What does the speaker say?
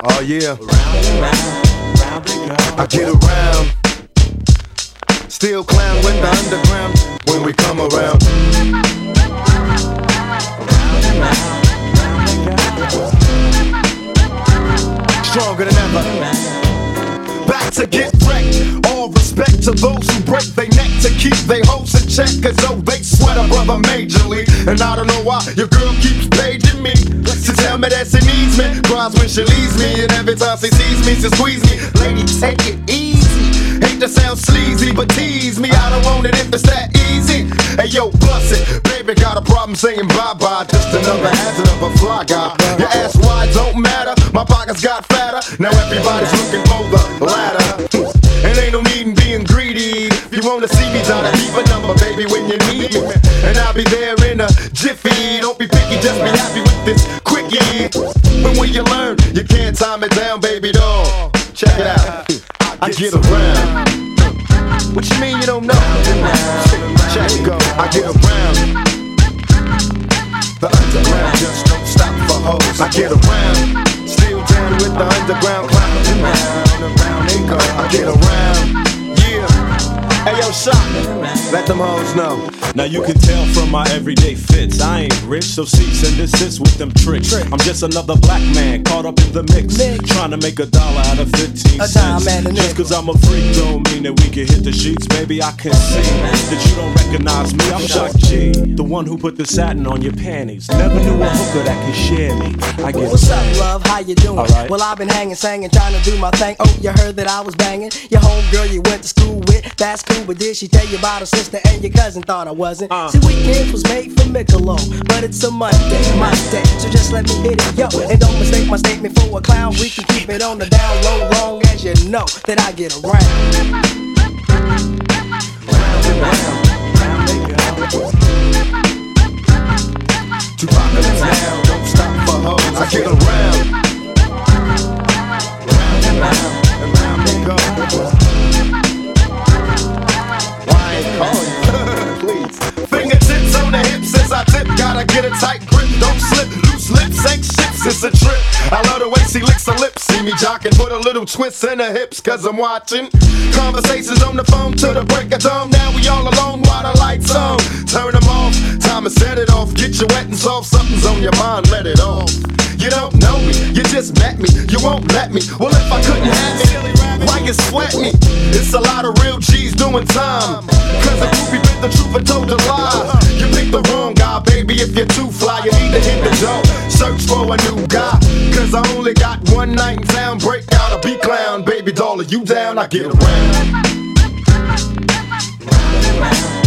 Oh yeah. Round they go. I get around. Still clown with the underground when we come around. Stronger than ever. Back to get wrecked. All respect to those who break their neck to keep their hopes in check. Cause though they sweat a brother majorly. And I don't know why your girl keeps paging me to tell me that she needs me. Cries when she leaves me. And every time she sees me, she squeeze me. Lady, take it easy. Hate to sound sleazy, but tease me. I don't want it if it's that easy. Hey yo, bust it. Baby got a problem saying bye-bye. Just another hazard of a fly guy. Your ass wide don't matter. My pockets got fatter. Now everybody's looking for the ladder. And ain't no need in being greedy. If you wanna see me, try to keep a number, baby, when you need me. And I'll be there in a jiffy. Don't be picky, just be happy with this quickie. But when you learn, you can't time it down, baby doll. Check it out. I get around. What you mean you don't know? Check it go. I get around. The underground just don't stop for hoes. I get around. Still down with the underground clowns. Around they go. I get around. Yeah. Hey yo, Shock. Let them hoes know. Now you can tell from my everyday fits, I ain't rich, so cease and desist with them tricks. I'm just another black man caught up in the mix, trying to make $1 out of 15 cents. Just cause I'm a freak don't mean that we can hit the sheets. Baby, I can see that you don't recognize me. I'm Shock G, the one who put the satin on your panties. Never knew a hooker that could share me. I get What's up, love? How you doing? Right. Well, I've been hanging, singing, trying to do my thing. Oh, you heard that I was banging your homegirl you went to school with. That's cool, but did she tell you about her sister and your cousin? Thought I wasn't. See, weekend was made for Michelob, but it's a Monday, my day, so just let me hit it, yo. And don't mistake my statement for a clown. We can keep it on the down low, long as you know that I get around. Round and round they go. Too popular now, don't stop for hoes. I get around. Round they go. Why ain't call you? Please. Fingertips on the hips as I tip. Gotta get a tight grip, don't slip. Loose lips ain't ships, it's a trip. I love the way she licks her lips. See me jocking, put a little twist in her hips. Cause I'm watching conversations on the phone till the break of dawn. Now we all alone while the lights on. Turn them off, time to set it off. Get you wet and soft, something's on your mind, let it off. You don't know me, you just met me, you won't let me. Well, if I couldn't have it, why you sweat me? It's a lot of real G's doing time. Cause the groupie bit the truth and told a lie. You picked the wrong guy, baby, if you're too fly. You need to hit the door, search for a new guy. Cause I only got one night in town. Break out a B-clown, baby doll, are you down? I get around.